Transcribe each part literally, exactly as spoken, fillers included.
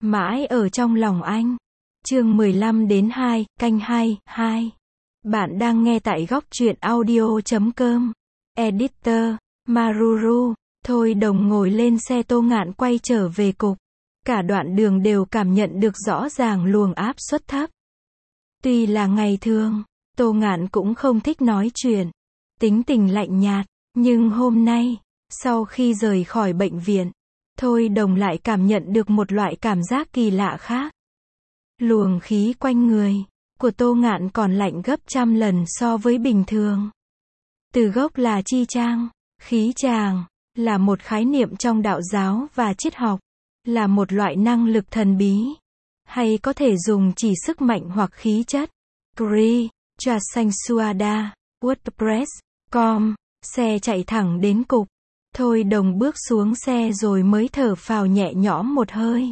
Mãi ở trong lòng anh. Chương mười lăm đến hai, canh hai, hai. Bạn đang nghe tại góc truyện audio chấm com. Editor, Maruru. Thôi Đồng ngồi lên xe Tô Ngạn quay trở về cục. Cả đoạn đường đều cảm nhận được rõ ràng luồng áp suất thấp. Tuy là ngày thường, Tô Ngạn cũng không thích nói chuyện. Tính tình lạnh nhạt. Nhưng hôm nay, sau khi rời khỏi bệnh viện, Thôi Đồng lại cảm nhận được một loại cảm giác kỳ lạ khác. Luồng khí quanh người của Tô Ngạn còn lạnh gấp trăm lần so với bình thường. Từ gốc là chi trang, khí tràng, là một khái niệm trong đạo giáo và triết học, là một loại năng lực thần bí, hay có thể dùng chỉ sức mạnh hoặc khí chất. Kri, Trasansuada, WordPress, com, xe chạy thẳng đến cục. Thôi Đồng bước xuống xe rồi mới thở phào nhẹ nhõm một hơi.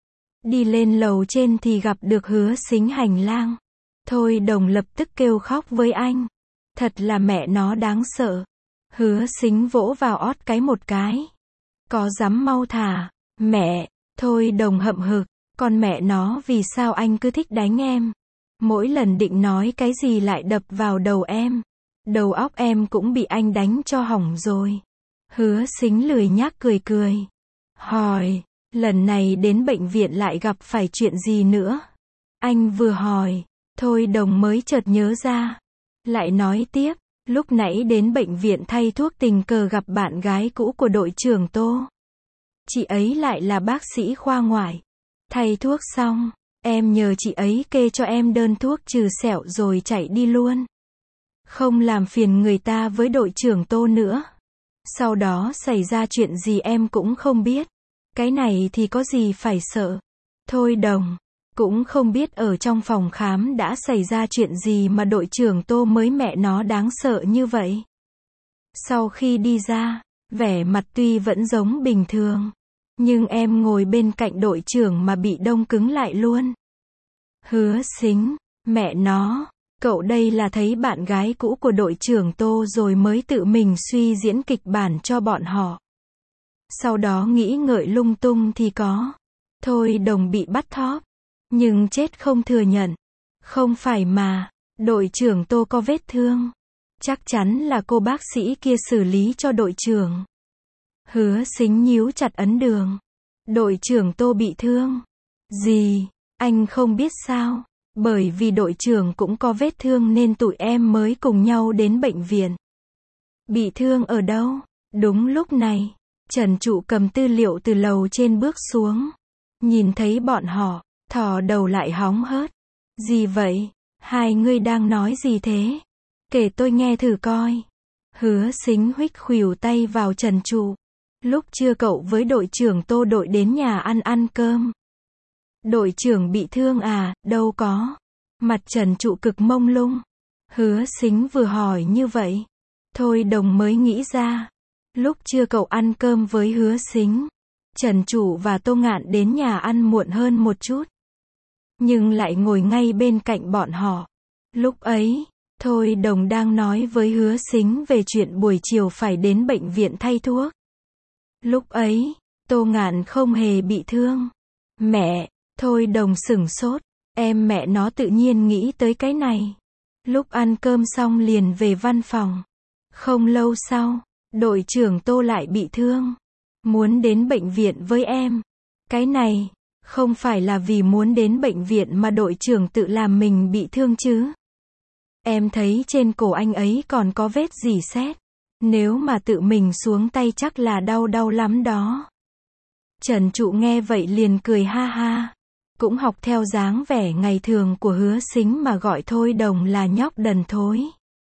Đi lên lầu trên thì gặp được Hứa Sính hành lang. Thôi Đồng lập tức kêu khóc với anh. Thật là mẹ nó đáng sợ. Hứa Sính vỗ vào ót cái một cái. Có dám mau thả. Mẹ. Thôi Đồng hậm hực. Con mẹ nó vì sao anh cứ thích đánh em. Mỗi lần định nói cái gì lại đập vào đầu em. Đầu óc em cũng bị anh đánh cho hỏng rồi. Hứa Sính lười nhác cười cười. Hỏi. Lần này đến bệnh viện lại gặp phải chuyện gì nữa? Anh vừa hỏi. Thôi Đồng mới chợt nhớ ra. Lại nói tiếp. Lúc nãy đến bệnh viện thay thuốc tình cờ gặp bạn gái cũ của đội trưởng Tô. Chị ấy lại là bác sĩ khoa ngoại. Thay thuốc xong, em nhờ chị ấy kê cho em đơn thuốc trừ sẹo rồi chạy đi luôn. Không làm phiền người ta với đội trưởng Tô nữa. Sau đó xảy ra chuyện gì em cũng không biết. Cái này thì có gì phải sợ. Thôi Đồng cũng không biết ở trong phòng khám đã xảy ra chuyện gì mà đội trưởng Tô mới mẹ nó đáng sợ như vậy. Sau khi đi ra, vẻ mặt tuy vẫn giống bình thường, nhưng em ngồi bên cạnh đội trưởng mà bị đông cứng lại luôn. Hứa Sính, mẹ nó, cậu đây là thấy bạn gái cũ của đội trưởng Tô rồi mới tự mình suy diễn kịch bản cho bọn họ. Sau đó nghĩ ngợi lung tung thì có. Thôi Đồng bị bắt thóp. Nhưng chết không thừa nhận. Không phải mà, đội trưởng Tô có vết thương. Chắc chắn là cô bác sĩ kia xử lý cho đội trưởng. Hứa Sính nhíu chặt ấn đường. Đội trưởng Tô bị thương. Gì? Anh không biết sao? Bởi vì đội trưởng cũng có vết thương nên tụi em mới cùng nhau đến bệnh viện. Bị thương ở đâu? Đúng lúc này, Trần Trụ cầm tư liệu từ lầu trên bước xuống. Nhìn thấy bọn họ, thò đầu lại hóng hớt. Gì vậy? Hai người đang nói gì thế? Kể tôi nghe thử coi. Hứa Sính huých khuỷu tay vào Trần Trụ. Lúc trưa cậu với đội trưởng Tô đội đến nhà ăn ăn cơm. Đội trưởng bị thương à? Đâu có. Mặt Trần Trụ cực mông lung. Hứa Sính vừa hỏi như vậy. Thôi Đồng mới nghĩ ra. Lúc trưa cậu ăn cơm với Hứa Sính. Trần Trụ và Tô Ngạn đến nhà ăn muộn hơn một chút. Nhưng lại ngồi ngay bên cạnh bọn họ. Lúc ấy, Thôi Đồng đang nói với Hứa Sính về chuyện buổi chiều phải đến bệnh viện thay thuốc. Lúc ấy, Tô Ngạn không hề bị thương. Mẹ, Thôi Đồng sửng sốt. Em mẹ nó tự nhiên nghĩ tới cái này. Lúc ăn cơm xong liền về văn phòng. Không lâu sau, đội trưởng Tô lại bị thương. Muốn đến bệnh viện với em. Cái này, không phải là vì muốn đến bệnh viện mà đội trưởng tự làm mình bị thương chứ. Em thấy trên cổ anh ấy còn có vết rỉ sét. Nếu mà tự mình xuống tay chắc là đau đau lắm đó. Trần Trụ nghe vậy liền cười ha ha. Cũng học theo dáng vẻ ngày thường của Hứa Sính mà gọi Thôi Đồng là nhóc đần thối.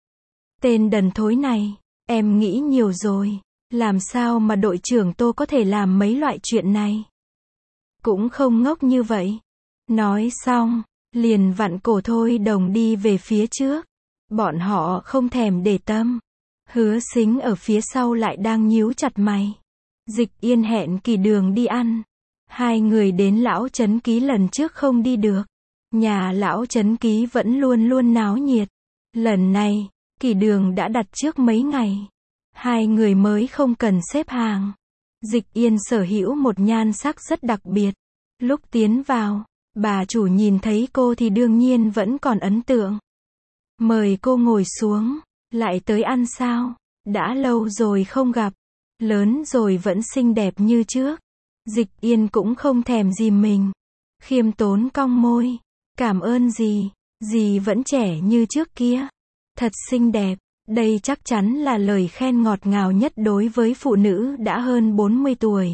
Tên đần thối này, em nghĩ nhiều rồi. Làm sao mà đội trưởng Tô có thể làm mấy loại chuyện này? Cũng không ngốc như vậy. Nói xong, liền vặn cổ Thôi Đồng đi về phía trước. Bọn họ không thèm để tâm. Hứa Sính ở phía sau lại đang nhíu chặt mày. Dịch Yên hẹn Kỳ Đường đi ăn. Hai người đến lão Trấn Ký lần trước không đi được. Nhà lão Trấn Ký vẫn luôn luôn náo nhiệt. Lần này, Kỳ Đường đã đặt trước mấy ngày. Hai người mới không cần xếp hàng. Dịch Yên sở hữu một nhan sắc rất đặc biệt. Lúc tiến vào, bà chủ nhìn thấy cô thì đương nhiên vẫn còn ấn tượng. Mời cô ngồi xuống, lại tới ăn sao? Đã lâu rồi không gặp, lớn rồi vẫn xinh đẹp như trước. Dịch Yên cũng không thèm dìm mình, khiêm tốn cong môi, cảm ơn dì, dì vẫn trẻ như trước kia, thật xinh đẹp. Đây chắc chắn là lời khen ngọt ngào nhất đối với phụ nữ đã hơn bốn mươi tuổi.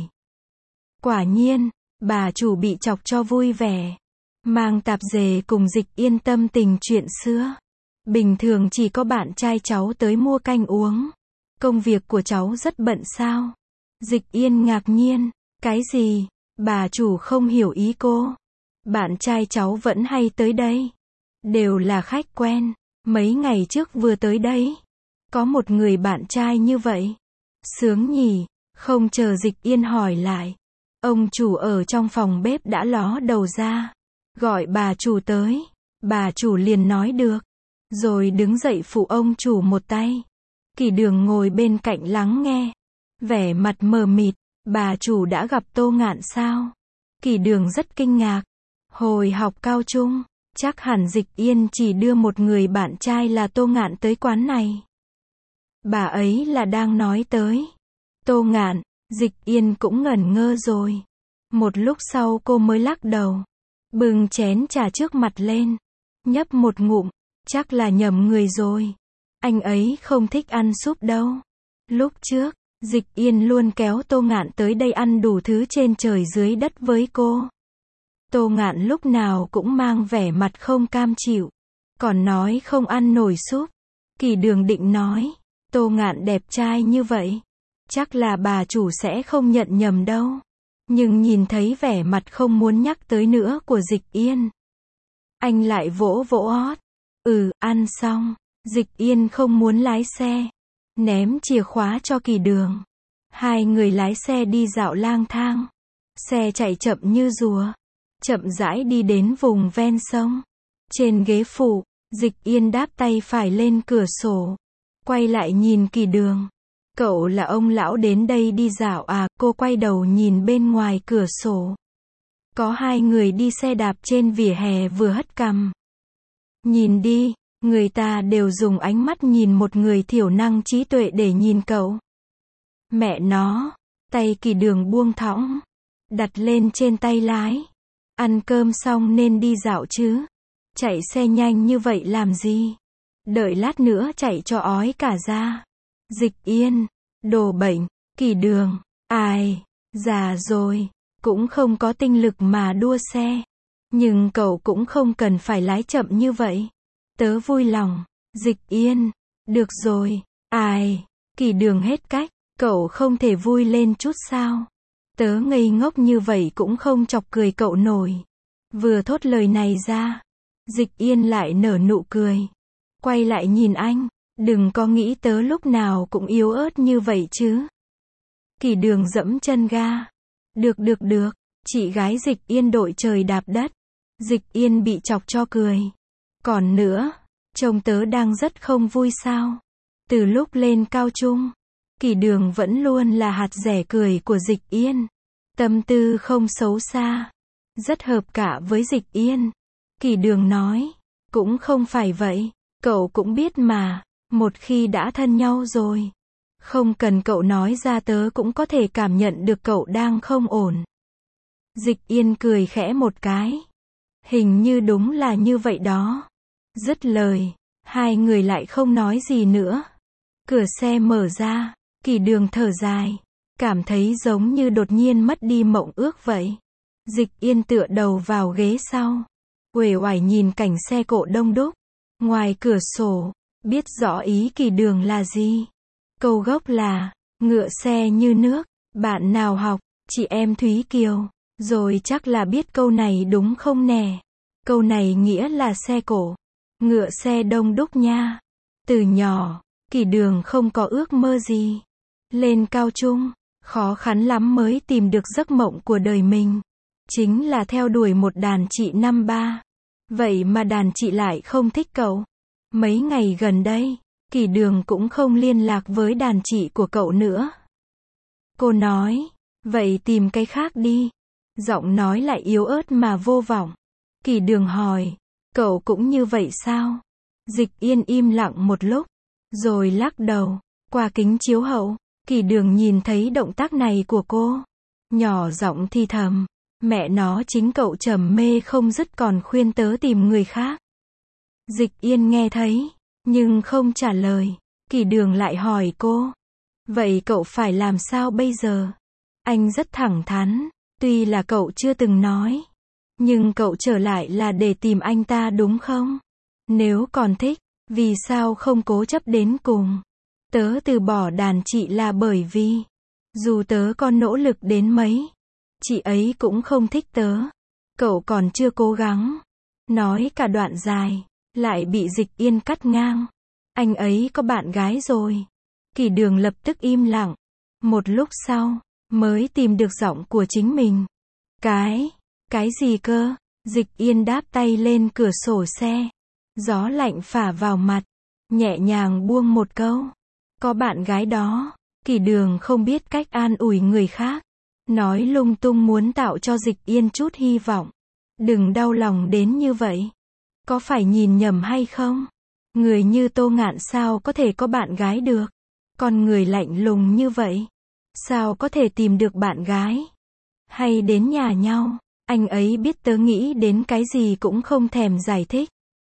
Quả nhiên, bà chủ bị chọc cho vui vẻ, mang tạp dề cùng Dịch Yên tâm tình chuyện xưa. Bình thường chỉ có bạn trai cháu tới mua canh uống. Công việc của cháu rất bận sao? Dịch Yên ngạc nhiên, cái gì? Bà chủ không hiểu ý cô. Bạn trai cháu vẫn hay tới đây. Đều là khách quen. Mấy ngày trước vừa tới đấy. Có một người bạn trai như vậy. Sướng nhỉ? Không chờ Dịch Yên hỏi lại. Ông chủ ở trong phòng bếp đã ló đầu ra. Gọi bà chủ tới. Bà chủ liền nói được. Rồi đứng dậy phụ ông chủ một tay. Kỳ Đường ngồi bên cạnh lắng nghe. Vẻ mặt mờ mịt. Bà chủ đã gặp Tô Ngạn sao? Kỳ Đường rất kinh ngạc. Hồi học cao trung, chắc hẳn Dịch Yên chỉ đưa một người bạn trai là Tô Ngạn tới quán này. Bà ấy là đang nói tới Tô Ngạn. Dịch Yên cũng ngẩn ngơ rồi. Một lúc sau cô mới lắc đầu, bưng chén trà trước mặt lên, nhấp một ngụm. Chắc là nhầm người rồi. Anh ấy không thích ăn súp đâu. Lúc trước, Dịch Yên luôn kéo Tô Ngạn tới đây ăn đủ thứ trên trời dưới đất với cô. Tô Ngạn lúc nào cũng mang vẻ mặt không cam chịu, còn nói không ăn nổi súp. Kỳ Đường định nói, Tô Ngạn đẹp trai như vậy, chắc là bà chủ sẽ không nhận nhầm đâu. Nhưng nhìn thấy vẻ mặt không muốn nhắc tới nữa của Dịch Yên, anh lại vỗ vỗ ót. Ừ, ăn xong. Dịch Yên không muốn lái xe, ném chìa khóa cho Kỳ Đường. Hai người lái xe đi dạo lang thang. Xe chạy chậm như rùa, chậm rãi đi đến vùng ven sông. Trên ghế phụ, Dịch Yên đáp tay phải lên cửa sổ, quay lại nhìn Kỳ Đường. Cậu là ông lão đến đây đi dạo à? Cô quay đầu nhìn bên ngoài cửa sổ. Có hai người đi xe đạp trên vỉa hè vừa hất cằm. Nhìn đi, người ta đều dùng ánh mắt nhìn một người thiểu năng trí tuệ để nhìn cậu. Mẹ nó, tay Kỳ Đường buông thõng, đặt lên trên tay lái. Ăn cơm xong nên đi dạo chứ. Chạy xe nhanh như vậy làm gì? Đợi lát nữa chạy cho ói cả da. Dịch Yên, đồ bệnh. Kỳ Đường, ai, già rồi, cũng không có tinh lực mà đua xe. Nhưng cậu cũng không cần phải lái chậm như vậy. Tớ vui lòng. Dịch Yên, được rồi, ai, Kỳ Đường hết cách, cậu không thể vui lên chút sao? Tớ ngây ngốc như vậy cũng không chọc cười cậu nổi. Vừa thốt lời này ra, Dịch Yên lại nở nụ cười. Quay lại nhìn anh, đừng có nghĩ tớ lúc nào cũng yếu ớt như vậy chứ. Kỳ Đường dẫm chân ga. Được được được, chị gái Dịch Yên đội trời đạp đất. Dịch Yên bị chọc cho cười. Còn nữa, trông tớ đang rất không vui sao? Từ lúc lên cao trung, Kỳ Đường vẫn luôn là hạt rẻ cười của Dịch Yên. Tâm tư không xấu xa, rất hợp cả với Dịch Yên. Kỳ Đường nói, cũng không phải vậy, cậu cũng biết mà, một khi đã thân nhau rồi, không cần cậu nói ra tớ cũng có thể cảm nhận được cậu đang không ổn. Dịch Yên cười khẽ một cái. Hình như đúng là như vậy đó. Dứt lời, hai người lại không nói gì nữa. Cửa xe mở ra, Kỳ Đường thở dài, cảm thấy giống như đột nhiên mất đi mộng ước vậy. Dịch Yên tựa đầu vào ghế sau, uể oải nhìn cảnh xe cộ đông đúc ngoài cửa sổ, biết rõ ý Kỳ Đường là gì. Câu gốc là, ngựa xe như nước, bạn nào học, chị em Thúy Kiều, rồi chắc là biết câu này đúng không nè. Câu này nghĩa là xe cộ, ngựa xe đông đúc nha. Từ nhỏ, Kỳ Đường không có ước mơ gì. Lên cao trung, khó khăn lắm mới tìm được giấc mộng của đời mình. Chính là theo đuổi một đàn chị năm ba. Vậy mà đàn chị lại không thích cậu. Mấy ngày gần đây, Kỳ Đường cũng không liên lạc với đàn chị của cậu nữa. Cô nói, vậy tìm cái khác đi. Giọng nói lại yếu ớt mà vô vọng. Kỳ Đường hỏi, cậu cũng như vậy sao? Dịch Yên im lặng một lúc, rồi lắc đầu. Qua kính chiếu hậu, Kỳ Đường nhìn thấy động tác này của cô. Nhỏ giọng thì thầm, mẹ nó chính cậu trầm mê không dứt còn khuyên tớ tìm người khác. Dịch Yên nghe thấy, nhưng không trả lời. Kỳ Đường lại hỏi cô, vậy cậu phải làm sao bây giờ? Anh rất thẳng thắn, tuy là cậu chưa từng nói, nhưng cậu trở lại là để tìm anh ta đúng không? Nếu còn thích, vì sao không cố chấp đến cùng? Tớ từ bỏ đàn chị là bởi vì, dù tớ có nỗ lực đến mấy, chị ấy cũng không thích tớ. Cậu còn chưa cố gắng. Nói cả đoạn dài, lại bị Dịch Yên cắt ngang. Anh ấy có bạn gái rồi. Kỳ Đường lập tức im lặng. Một lúc sau, mới tìm được giọng của chính mình. Cái, cái gì cơ? Dịch Yên đáp tay lên cửa sổ xe. Gió lạnh phả vào mặt, nhẹ nhàng buông một câu. Có bạn gái đó. Kỳ Đường không biết cách an ủi người khác. Nói lung tung muốn tạo cho Dịch Yên chút hy vọng. Đừng đau lòng đến như vậy. Có phải nhìn nhầm hay không? Người như Tô Ngạn sao có thể có bạn gái được? Con người lạnh lùng như vậy, sao có thể tìm được bạn gái? Hay đến nhà nhau, anh ấy biết tớ nghĩ đến cái gì cũng không thèm giải thích.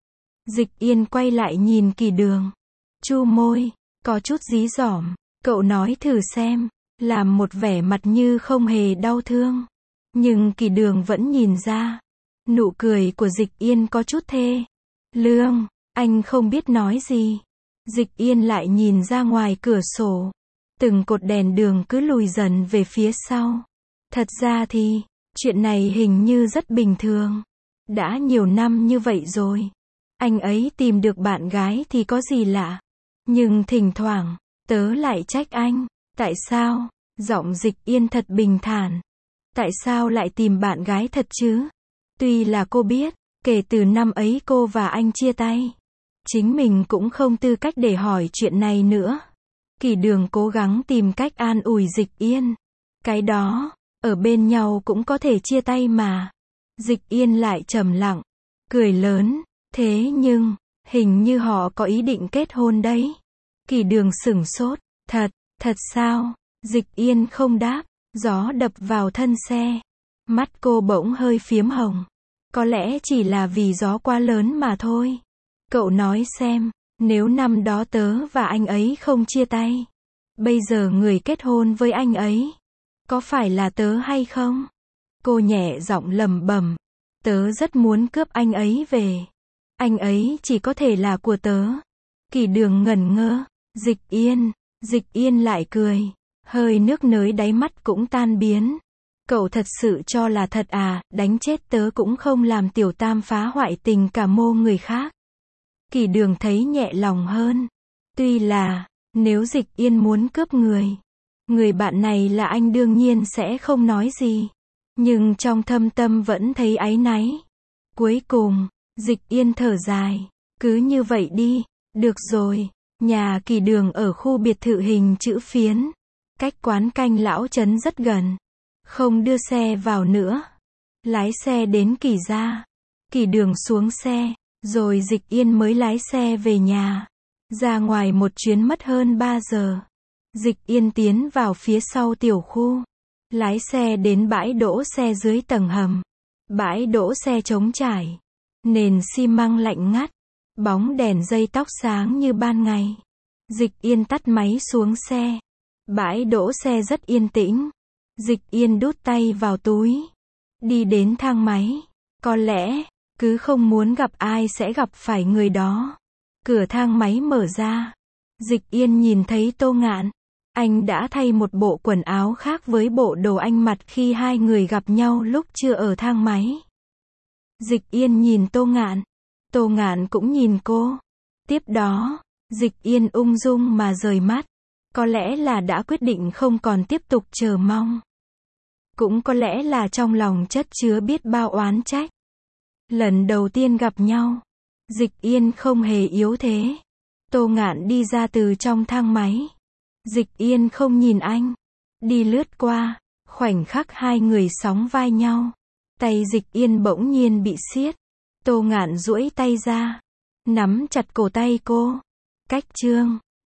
Dịch Yên quay lại nhìn Kỳ Đường. Chu môi, có chút dí dỏm. Cậu nói thử xem, làm một vẻ mặt như không hề đau thương. Nhưng Kỳ Đường vẫn nhìn ra. Nụ cười của Dịch Yên có chút thê lương. Anh không biết nói gì. Dịch Yên lại nhìn ra ngoài cửa sổ. Từng cột đèn đường cứ lùi dần về phía sau. Thật ra thì, chuyện này hình như rất bình thường. Đã nhiều năm như vậy rồi. Anh ấy tìm được bạn gái thì có gì lạ. Nhưng thỉnh thoảng, tớ lại trách anh. Tại sao? Giọng Dịch Yên thật bình thản. Tại sao lại tìm bạn gái thật chứ? Tuy là cô biết, kể từ năm ấy cô và anh chia tay, chính mình cũng không tư cách để hỏi chuyện này nữa. Kỳ Đường cố gắng tìm cách an ủi Dịch Yên. Cái đó, ở bên nhau cũng có thể chia tay mà. Dịch Yên lại trầm lặng, cười lớn. Thế nhưng, hình như họ có ý định kết hôn đấy. Kỳ Đường sửng sốt. Thật, thật sao? Dịch Yên không đáp. Gió đập vào thân xe. Mắt cô bỗng hơi phiếm hồng. Có lẽ chỉ là vì gió quá lớn mà thôi. Cậu nói xem, nếu năm đó tớ và anh ấy không chia tay, bây giờ người kết hôn với anh ấy, có phải là tớ hay không? Cô nhẹ giọng lẩm bẩm, tớ rất muốn cướp anh ấy về. Anh ấy chỉ có thể là của tớ. Kỳ Đường ngẩn ngơ. Dịch Yên, Dịch Yên lại cười. Hơi nước nới đáy mắt cũng tan biến. Cậu thật sự cho là thật à, đánh chết tớ cũng không làm Tiểu Tam phá hoại tình cả mô người khác. Kỳ Đường thấy nhẹ lòng hơn. Tuy là, nếu Dịch Yên muốn cướp người, người bạn này là anh đương nhiên sẽ không nói gì. Nhưng trong thâm tâm vẫn thấy áy náy. Cuối cùng, Dịch Yên thở dài. Cứ như vậy đi, được rồi. Nhà Kỳ Đường ở khu biệt thự hình chữ phiến. Cách quán canh lão trấn rất gần. Không đưa xe vào nữa. Lái xe đến Kỳ gia. Kỳ Đường xuống xe, rồi Dịch Yên mới lái xe về nhà. Ra ngoài một chuyến mất hơn ba giờ. Dịch Yên tiến vào phía sau tiểu khu. Lái xe đến bãi đỗ xe dưới tầng hầm. Bãi đỗ xe trống trải. Nền xi măng lạnh ngắt. Bóng đèn dây tóc sáng như ban ngày. Dịch Yên tắt máy xuống xe. Bãi đỗ xe rất yên tĩnh. Dịch Yên đút tay vào túi. Đi đến thang máy. Có lẽ, cứ không muốn gặp ai sẽ gặp phải người đó. Cửa thang máy mở ra. Dịch Yên nhìn thấy Tô Ngạn. Anh đã thay một bộ quần áo khác với bộ đồ anh mặc khi hai người gặp nhau lúc chưa ở thang máy. Dịch Yên nhìn Tô Ngạn. Tô Ngạn cũng nhìn cô. Tiếp đó, Dịch Yên ung dung mà rời mắt. Có lẽ là đã quyết định không còn tiếp tục chờ mong. Cũng có lẽ là trong lòng chất chứa biết bao oán trách. Lần đầu tiên gặp nhau, Dịch Yên không hề yếu thế. Tô Ngạn đi ra từ trong thang máy. Dịch Yên không nhìn anh. Đi lướt qua, Khoảnh khắc hai người sóng vai nhau. Tay Dịch Yên bỗng nhiên bị siết. Tô Ngạn duỗi tay ra. Nắm chặt cổ tay cô. Cách chương.